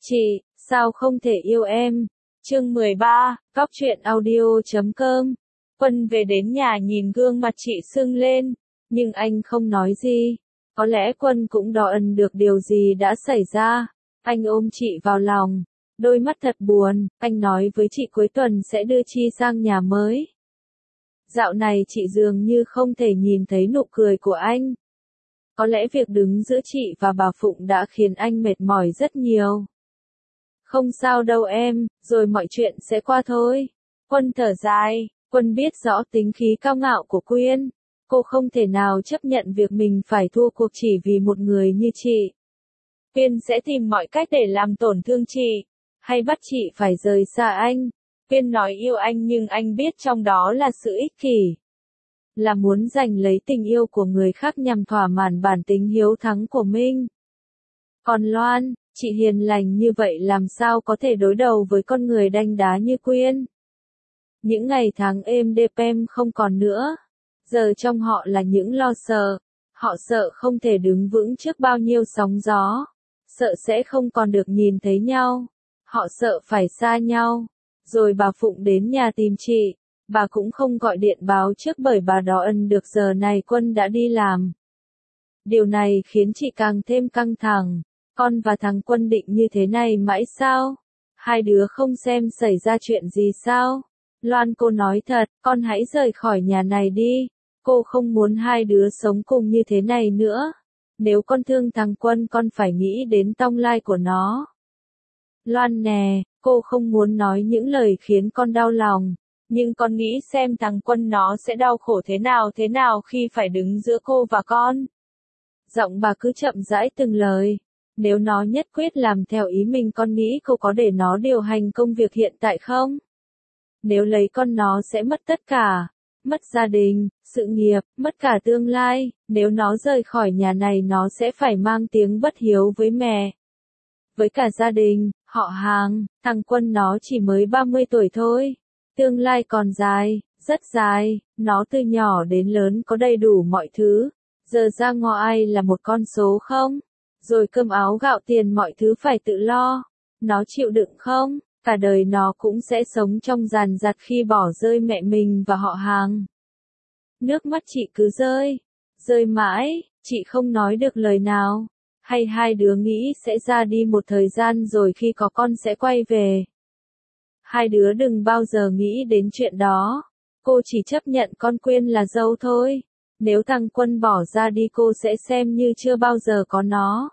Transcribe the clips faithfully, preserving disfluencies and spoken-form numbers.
Chị, sao không thể yêu em? Chương mười ba, Góc truyện audio chấm com. Quân về đến nhà nhìn gương mặt chị sưng lên, nhưng anh không nói gì. Có lẽ Quân cũng đo ẩn được điều gì đã xảy ra. Anh ôm chị vào lòng, đôi mắt thật buồn, anh nói với chị cuối tuần sẽ đưa Chi sang nhà mới. Dạo này chị dường như không thể nhìn thấy nụ cười của anh. Có lẽ việc đứng giữa chị và bà Phụng đã khiến anh mệt mỏi rất nhiều. Không sao đâu em, rồi mọi chuyện sẽ qua thôi. Quân thở dài, Quân biết rõ tính khí cao ngạo của Quyên. Cô không thể nào chấp nhận việc mình phải thua cuộc chỉ vì một người như chị. Quyên sẽ tìm mọi cách để làm tổn thương chị, hay bắt chị phải rời xa anh. Quyên nói yêu anh nhưng anh biết trong đó là sự ích kỷ. Là muốn giành lấy tình yêu của người khác nhằm thỏa mãn bản tính hiếu thắng của mình. Còn Loan, chị hiền lành như vậy làm sao có thể đối đầu với con người đanh đá như Quyên. Những ngày tháng êm đềm không còn nữa. Giờ trong họ là những lo sợ. Họ sợ không thể đứng vững trước bao nhiêu sóng gió. Sợ sẽ không còn được nhìn thấy nhau. Họ sợ phải xa nhau. Rồi bà Phụng đến nhà tìm chị. Bà cũng không gọi điện báo trước bởi bà đó ân được giờ này Quân đã đi làm. Điều này khiến chị càng thêm căng thẳng. Con và thằng Quân định như thế này mãi sao? Hai đứa không xem xảy ra chuyện gì sao? Loan, cô nói thật, con hãy rời khỏi nhà này đi. Cô không muốn hai đứa sống cùng như thế này nữa. Nếu con thương thằng Quân con phải nghĩ đến tương lai của nó. Loan nè, cô không muốn nói những lời khiến con đau lòng. Nhưng con nghĩ xem thằng Quân nó sẽ đau khổ thế nào thế nào khi phải đứng giữa cô và con. Giọng bà cứ chậm rãi từng lời. Nếu nó nhất quyết làm theo ý mình con nghĩ cô có để nó điều hành công việc hiện tại không? Nếu lấy con nó sẽ mất tất cả. Mất gia đình, sự nghiệp, mất cả tương lai. Nếu nó rời khỏi nhà này nó sẽ phải mang tiếng bất hiếu với mẹ. Với cả gia đình, họ hàng, thằng Quân nó chỉ mới ba mươi tuổi thôi. Tương lai còn dài, rất dài. Nó từ nhỏ đến lớn có đầy đủ mọi thứ. Giờ ra ngoài là một con số không? Rồi cơm áo gạo tiền mọi thứ phải tự lo. Nó chịu đựng không? Cả đời nó cũng sẽ sống trong dằn vặt khi bỏ rơi mẹ mình và họ hàng. Nước mắt chị cứ rơi, rơi mãi, chị không nói được lời nào. Hay hai đứa nghĩ sẽ ra đi một thời gian rồi khi có con sẽ quay về. Hai đứa đừng bao giờ nghĩ đến chuyện đó. Cô chỉ chấp nhận con Quyên là dâu thôi. Nếu thằng Quân bỏ ra đi cô sẽ xem như chưa bao giờ có nó.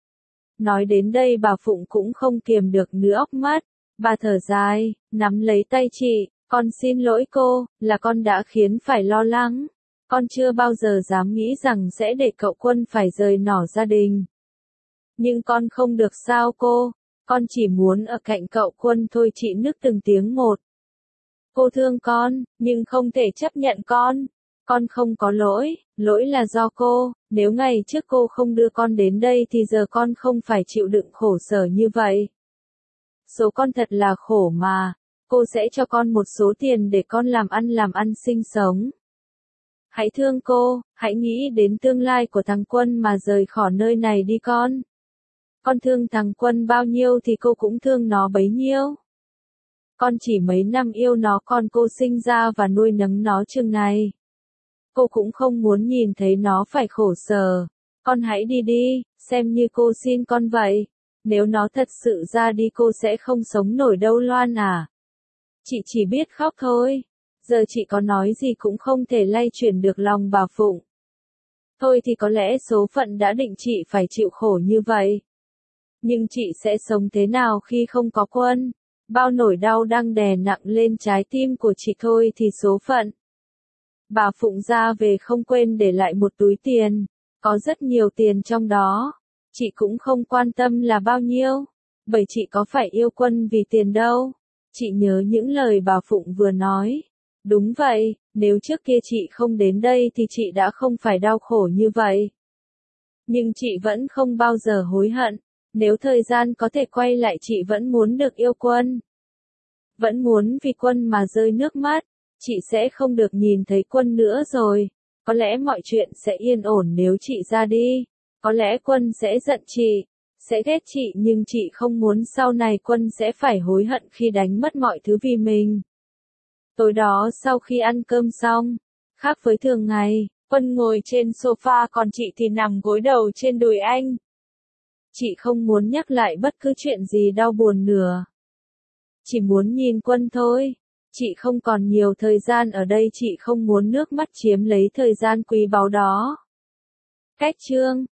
Nói đến đây bà Phụng cũng không kiềm được nữa óc mắt. Bà thở dài, nắm lấy tay chị. Con xin lỗi cô, là con đã khiến phải lo lắng. Con chưa bao giờ dám nghĩ rằng sẽ để cậu Quân phải rời nỏ gia đình. Nhưng con không được sao cô. Con chỉ muốn ở cạnh cậu Quân thôi, chị nức từng tiếng một. Cô thương con, nhưng không thể chấp nhận con. Con không có lỗi, lỗi là do cô. Nếu ngày trước cô không đưa con đến đây thì giờ con không phải chịu đựng khổ sở như vậy. Số con thật là khổ mà. Cô sẽ cho con một số tiền để con làm ăn làm ăn sinh sống. Hãy thương cô, hãy nghĩ đến tương lai của thằng Quân mà rời khỏi nơi này đi con. Con thương thằng Quân bao nhiêu thì cô cũng thương nó bấy nhiêu. Con chỉ mấy năm yêu nó con cô sinh ra và nuôi nấng nó chừng này. Cô cũng không muốn nhìn thấy nó phải khổ sở. Con hãy đi đi, xem như cô xin con vậy. Nếu nó thật sự ra đi cô sẽ không sống nổi đâu Loan à. Chị chỉ biết khóc thôi. Giờ chị có nói gì cũng không thể lay chuyển được lòng bà Phụng. Thôi thì có lẽ số phận đã định chị phải chịu khổ như vậy. Nhưng chị sẽ sống thế nào khi không có Quân? Bao nỗi đau đang đè nặng lên trái tim của chị thôi thì số phận. Bà Phụng ra về không quên để lại một túi tiền. Có rất nhiều tiền trong đó. Chị cũng không quan tâm là bao nhiêu. Bởi chị có phải yêu Quân vì tiền đâu. Chị nhớ những lời bà Phụng vừa nói. Đúng vậy, nếu trước kia chị không đến đây thì chị đã không phải đau khổ như vậy. Nhưng chị vẫn không bao giờ hối hận. Nếu thời gian có thể quay lại chị vẫn muốn được yêu Quân. Vẫn muốn vì Quân mà rơi nước mắt. Chị sẽ không được nhìn thấy Quân nữa rồi. Có lẽ mọi chuyện sẽ yên ổn nếu chị ra đi. Có lẽ Quân sẽ giận chị. sẽ ghét chị nhưng chị không muốn sau này Quân sẽ phải hối hận khi đánh mất mọi thứ vì mình. Tối đó sau khi ăn cơm xong, khác với thường ngày, Quân ngồi trên sofa còn chị thì nằm gối đầu trên đùi anh. Chị không muốn nhắc lại bất cứ chuyện gì đau buồn nữa. Chỉ muốn nhìn Quân thôi. Chị không còn nhiều thời gian ở đây, chị không muốn nước mắt chiếm lấy thời gian quý báu đó. Cách chương